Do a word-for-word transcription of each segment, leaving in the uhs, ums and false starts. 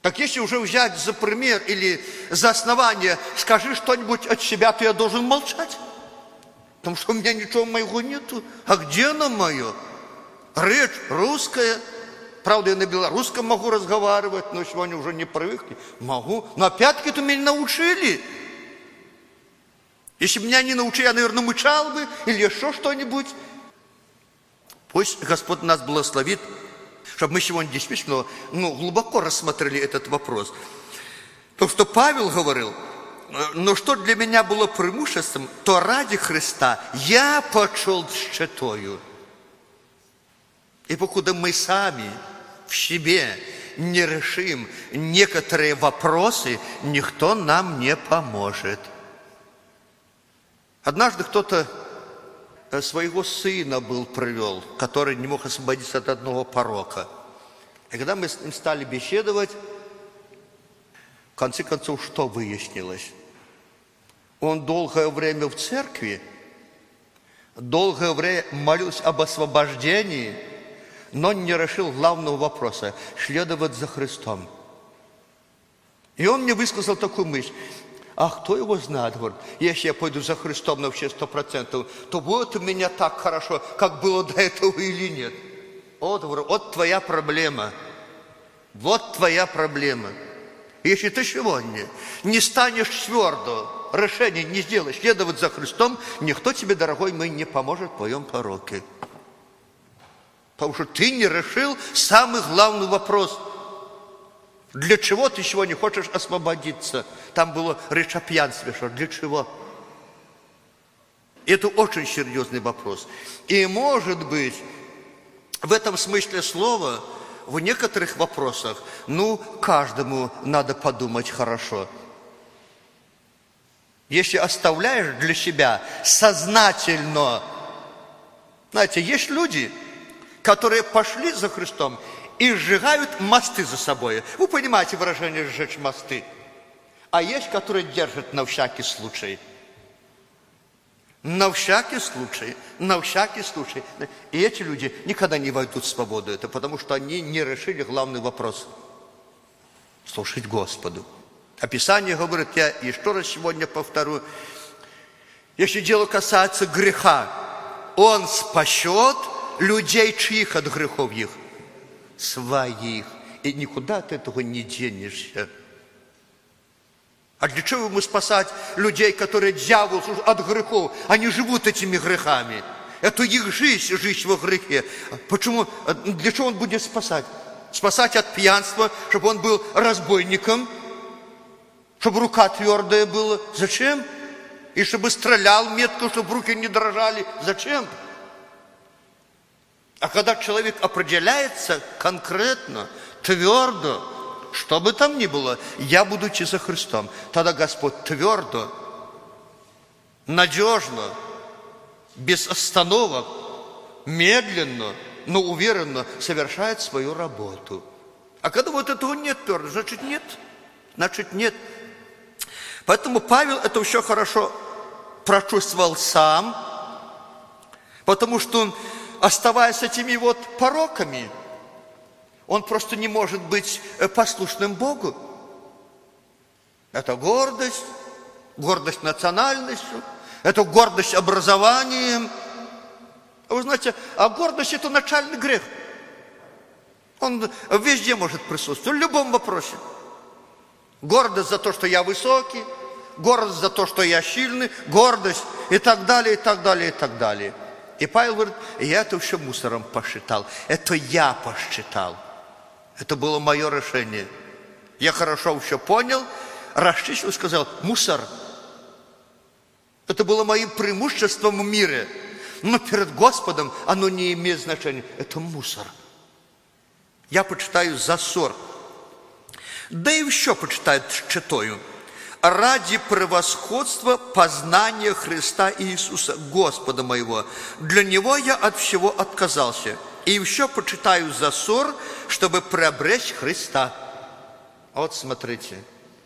Так если уже взять за пример или за основание, скажи что-нибудь от себя, то я должен молчать. Потому что у меня ничего моего нету. А где оно мое? Речь русская. Правда, я на белорусском могу разговаривать, но сегодня уже не привыкли. Могу. Но опять-таки меня научили. Если бы меня не научили, я, наверное, мычал бы или еще что-нибудь. Пусть Господь нас благословит, чтобы мы сегодня действительно ну, глубоко рассмотрели этот вопрос. Потому что Павел говорил, но что для меня было преимуществом, то ради Христа я почел счетою. И покуда мы сами в себе не решим некоторые вопросы, никто нам не поможет. Однажды кто-то своего сына был привел, который не мог освободиться от одного порока. И когда мы с ним стали беседовать, в конце концов, что выяснилось? Он долгое время в церкви, долгое время молился об освобождении, но не решил главного вопроса – следовать за Христом. И он мне высказал такую мысль. А кто его знает, говорит, если я пойду за Христом на все сто процентов, то будет у меня так хорошо, как было до этого или нет. Вот, говорю, вот твоя проблема. Вот твоя проблема. Если ты сегодня не станешь твердо, решение не сделаешь, следовать за Христом, никто тебе, дорогой мой, не поможет в твоем пороке. Потому что ты не решил самый главный вопрос. Для чего ты сегодня хочешь освободиться? Там было речь о пьянстве, что для чего? Это очень серьезный вопрос. И может быть, в этом смысле слова, в некоторых вопросах, ну, каждому надо подумать хорошо. Если оставляешь для себя сознательно, знаете, есть люди, которые пошли за Христом и сжигают мосты за собой. Вы понимаете выражение «сжечь мосты»? А есть, которые держат на всякий случай. На всякий случай, на всякий случай. И эти люди никогда не войдут в свободу. Это потому, что они не решили главный вопрос. Слушать Господу. А Писание говорит, я еще раз сегодня повторю, если дело касается греха, Он спасет людей чьих от грехов их? Своих. И никуда от этого не денешься. А для чего ему спасать людей, которые дьявол от грехов? Они живут этими грехами. Это их жизнь, жизнь во грехе. Почему? Для чего он будет спасать? Спасать от пьянства, чтобы он был разбойником, чтобы рука твердая была. Зачем? И чтобы стрелял метко, чтобы руки не дрожали. Зачем? А когда человек определяется конкретно, твердо, что бы там ни было, я буду идти за Христом, тогда Господь твердо, надежно, без остановок, медленно, но уверенно совершает свою работу. А когда вот этого нет твердо, значит нет. Значит нет. Поэтому Павел это все хорошо прочувствовал сам, потому что он, оставаясь этими вот пороками, он просто не может быть послушным Богу. Это гордость, гордость национальностью, это гордость образованием. Вы знаете, а гордость – это начальный грех. Он везде может присутствовать, в любом вопросе. Гордость за то, что я высокий, гордость за то, что я сильный, гордость и так далее, и так далее, и так далее. И Павел говорит, я это все мусором посчитал. Это я посчитал. Это было мое решение. Я хорошо все понял, расчистил и сказал, мусор. Это было моим преимуществом в мире. Но перед Господом оно не имеет значения. Это мусор. Я почитаю за ссор. Да и еще почитаю читаю. Ради превосходства познания Христа Иисуса, Господа моего. Для Него я от всего отказался. И еще почитаю за ссор, чтобы приобрести Христа. Вот смотрите.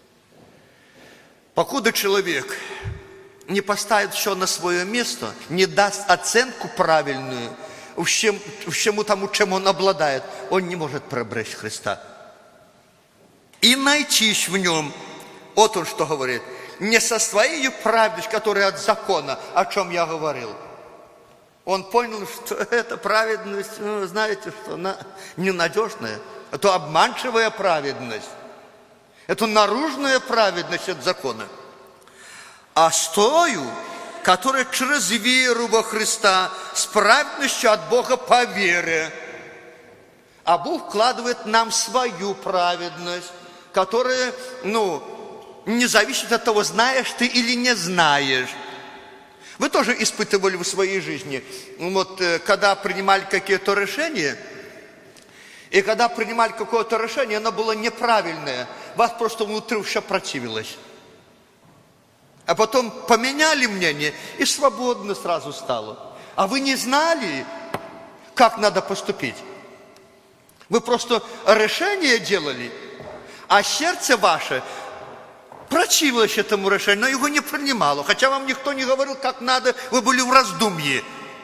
Покуда человек не поставит все на свое место, не даст оценку правильную всем, всему тому, чем он обладает, он не может приобрести Христа. И найтись в нем. Вот он что говорит. Не со своей праведностью, которая от закона, о чем я говорил. Он понял, что эта праведность, ну, знаете, что она ненадежная. Это обманчивая праведность. Это наружная праведность от закона. А с тою, которая через веру во Христа, с праведностью от Бога по вере. А Бог вкладывает нам свою праведность, которая, ну, не зависит от того, знаешь ты или не знаешь. Вы тоже испытывали в своей жизни, вот когда принимали какие-то решения, и когда принимали какое-то решение, оно было неправильное, вас просто внутри все противилось. А потом поменяли мнение, и свободно сразу стало. А вы не знали, как надо поступить. Вы просто решение делали, а сердце ваше противилось этому решению, но его не принимало. Хотя вам никто не говорил, как надо, вы были в раздумье.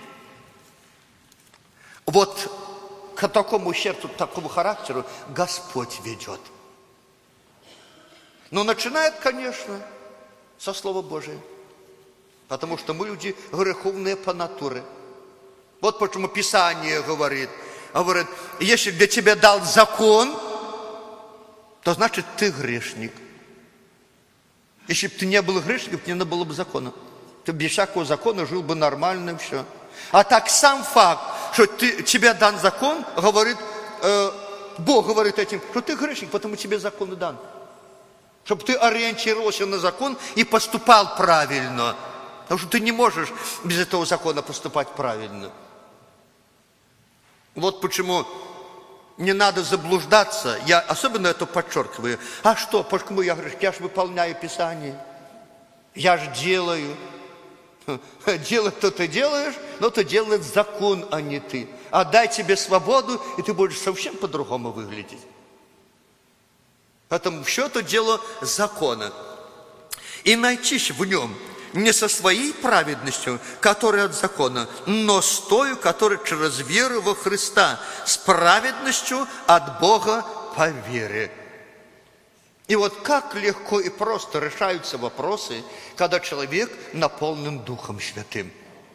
Вот к такому сердцу, к такому характеру Господь ведет. Но начинает, конечно, со Слова Божия. Потому что мы люди греховные по натуре. Вот почему Писание говорит, говорит, если для тебя дал закон, то значит ты грешник. Если бы ты не был грешником, не было бы закона. Ты без всякого закона жил бы нормально и все. А так сам факт, что ты, тебе дан закон, говорит, э, Бог говорит этим, что ты грешник, потому тебе закон дан. Чтобы ты ориентировался на закон и поступал правильно. Потому что ты не можешь без этого закона поступать правильно. Вот почему не надо заблуждаться. Я особенно это подчеркиваю. А что? Почему я говорю, я же выполняю Писание. Я же делаю. Делать-то ты делаешь, но ты делает закон, а не ты. Отдай тебе свободу, и ты будешь совсем по-другому выглядеть. Поэтому все это дело закона. И найтись в нем не со своей праведностью, которая от закона, но с той, которая через веру во Христа, с праведностью от Бога по вере. И вот как легко и просто решаются вопросы, когда человек наполнен Духом Святым.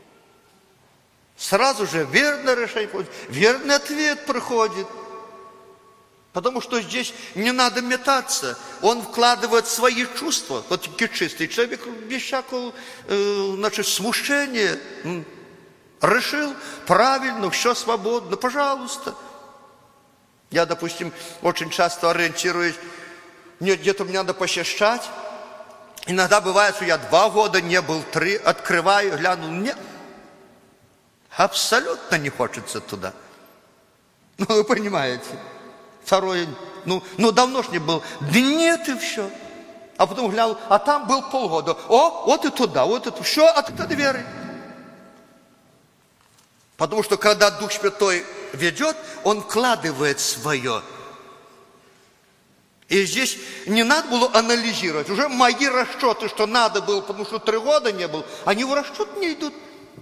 Сразу же верное решение приходит, верный ответ приходит. Потому что здесь не надо метаться. Он вкладывает свои чувства. Вот такой чистый человек без всякого э, значит, смущения решил правильно, все свободно, пожалуйста. Я, допустим, очень часто ориентируюсь, нет, где-то мне надо посещать. Иногда бывает, что я два года не был, три, открываю, гляну, нет. Абсолютно не хочется туда. Ну, вы понимаете. Второе, ну, ну давно ж не был. Да нет, и все. А потом глянул, а там был полгода. О, вот и туда, вот это. Все от этой веры. Потому что когда Дух Святой ведет, Он вкладывает свое. И здесь не надо было анализировать. Уже мои расчеты, что надо было, потому что три года не был, они в расчет не идут.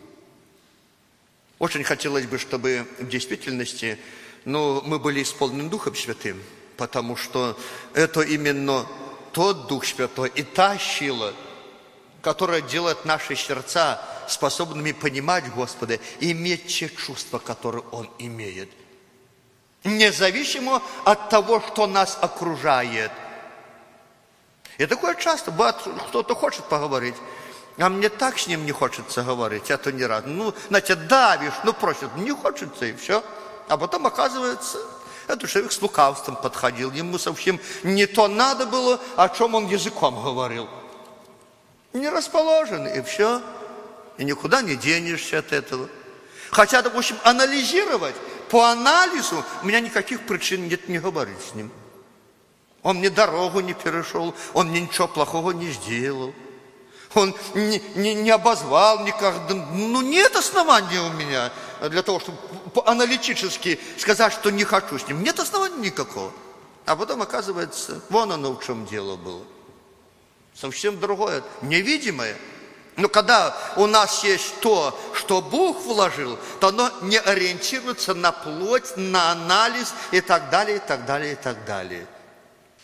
Очень хотелось бы, чтобы в действительности но мы были исполнены Духом Святым, потому что это именно тот Дух Святой и та сила, которая делает наши сердца способными понимать Господа и иметь те чувства, которые Он имеет. Независимо от того, что нас окружает. И такое часто бывает, кто-то хочет поговорить, а мне так с ним не хочется говорить, это не раз. Ну, знаете, давишь, ну просит, не хочется и все. А потом, оказывается, этот человек с лукавством подходил. Ему совсем не то надо было, о чем он языком говорил. Не расположен, и все. И никуда не денешься от этого. Хотя, допустим, анализировать, по анализу у меня никаких причин нет не говорить с ним. Он мне дорогу не перешел, он мне ничего плохого не сделал. Он не, не, не обозвал никогда. Ну, нет основания у меня для того, чтобы аналитически сказать, что не хочу с ним. Нет основания никакого. А потом, оказывается, вон оно в чем дело было. Совсем другое, невидимое. Но когда у нас есть то, что Бог вложил, то оно не ориентируется на плоть, на анализ и так далее, и так далее, и так далее.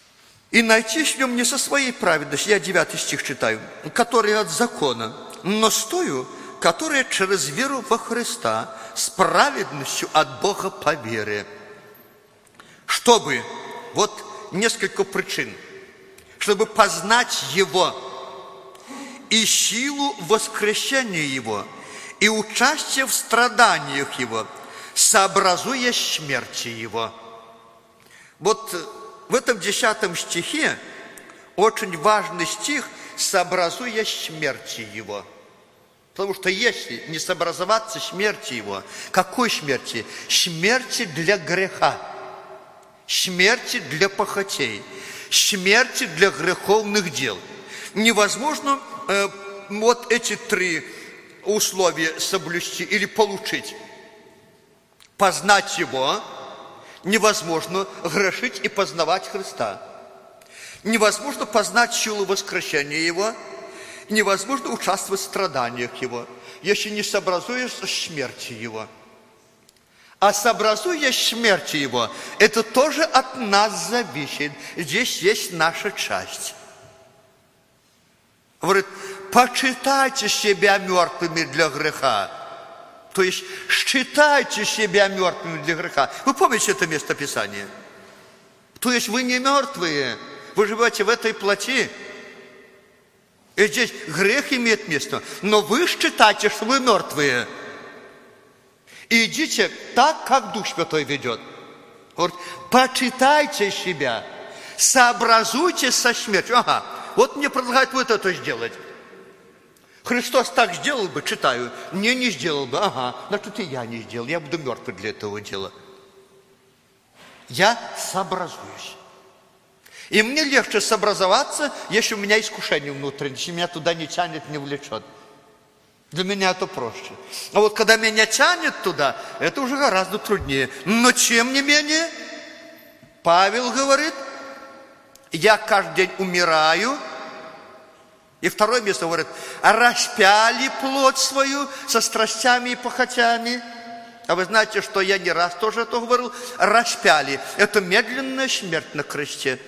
И найтись в нем не со своей праведностью, я девятый стих читаю, который от закона, но с тою, которая через веру во Христа, с праведностью от Бога по вере. Чтобы, вот несколько причин, чтобы познать Его и силу воскресения Его, и участие в страданиях Его, сообразуя смерти Его. Вот в этом десятом стихе очень важный стих «сообразуя смерти Его». Потому что если не сообразоваться смерти Его, какой смерти? Смерти для греха, смерти для похотей, смерти для греховных дел. Невозможно э, вот эти три условия соблюсти или получить. Познать Его невозможно, грешить и познавать Христа. Невозможно познать силу воскресения Его, невозможно участвовать в страданиях Его, если не сообразуешь смерти Его. А сообразуя смерти Его, это тоже от нас зависит. Здесь есть наша часть. Говорит, почитайте себя мертвыми для греха. То есть, считайте себя мертвыми для греха. Вы помните это местописание? То есть, вы не мертвые, вы живете в этой плоти. И здесь грех имеет место, но вы считаете, что вы мертвые. И идите так, как Дух Святой ведет. Говорит, почитайте себя, сообразуйте со смертью. Ага, вот мне предлагают вот это сделать. Христос так сделал бы, читаю, не, не сделал бы. Ага, значит и я не сделал, я буду мертвый для этого дела. Я сообразуюсь. И мне легче сообразоваться, если у меня искушение внутреннее, если меня туда не тянет, не влечет. Для меня это проще. А вот когда меня тянет туда, это уже гораздо труднее. Но тем не менее, Павел говорит, я каждый день умираю. И второе место говорит, распяли плоть свою со страстями и похотями. А вы знаете, что я не раз тоже это говорил. Распяли. Это медленная смерть на кресте.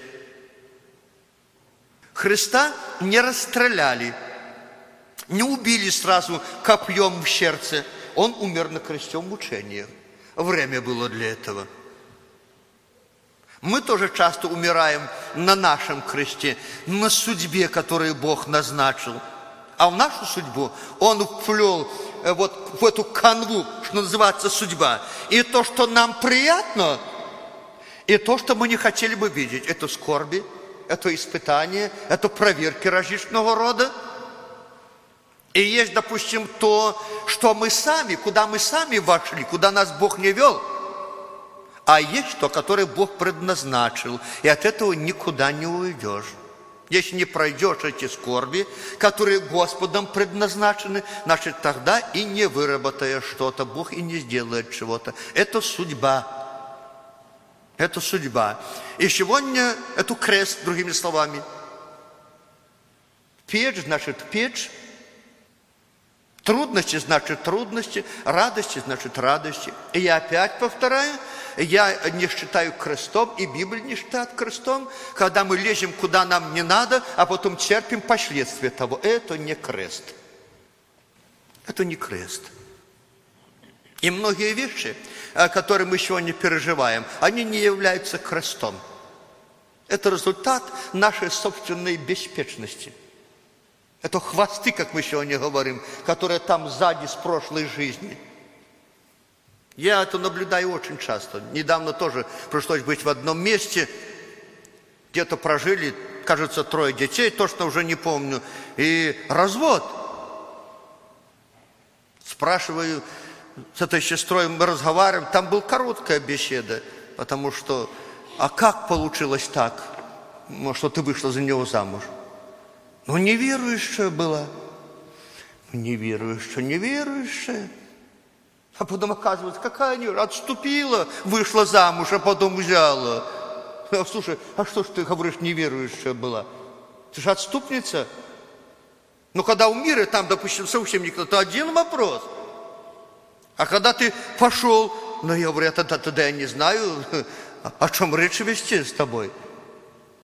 Христа не расстреляли, не убили сразу копьем в сердце. Он умер на кресте в мучениях. Время было для этого. Мы тоже часто умираем на нашем кресте, на судьбе, которую Бог назначил. А в нашу судьбу Он вплел вот в эту канву, что называется судьба. И то, что нам приятно, и то, что мы не хотели бы видеть, это скорби, это испытания, это проверки различного рода. И есть, допустим, то, что мы сами, куда мы сами вошли, куда нас Бог не вел. А есть то, которое Бог предназначил, и от этого никуда не уйдешь. Если не пройдешь эти скорби, которые Господом предназначены, значит, тогда и не выработаешь что-то, Бог и не сделает чего-то. Это судьба. Это судьба. И сегодня это крест, другими словами. Печь значит печь. Трудности значит трудности. Радости значит радости. И я опять повторяю, я не считаю крестом, и Библия не считает крестом, когда мы лезем куда нам не надо, а потом терпим последствия того. Это не крест. Это не крест. И многие вещи, которые мы сегодня переживаем, они не являются крестом. Это результат нашей собственной беспечности. Это хвосты, как мы сегодня говорим, которые там сзади с прошлой жизни. Я это наблюдаю очень часто. Недавно тоже пришлось быть в одном месте, где-то прожили, кажется, трое детей, точно уже не помню, и развод. Спрашиваю, с этой сестрой мы разговариваем, там была короткая беседа, потому что, а как получилось так, что ты вышла за него замуж? Ну, неверующая была. Неверующая, неверующая. А потом оказывается, какая неверующая, отступила, вышла замуж, а потом взяла. Слушай, а что ж ты говоришь, неверующая была? Ты же отступница. Но когда у мира, там, допустим, совсем никто, то один вопрос. А когда ты пошел, ну, я говорю, тогда, тогда я не знаю, о чем речь вести с тобой.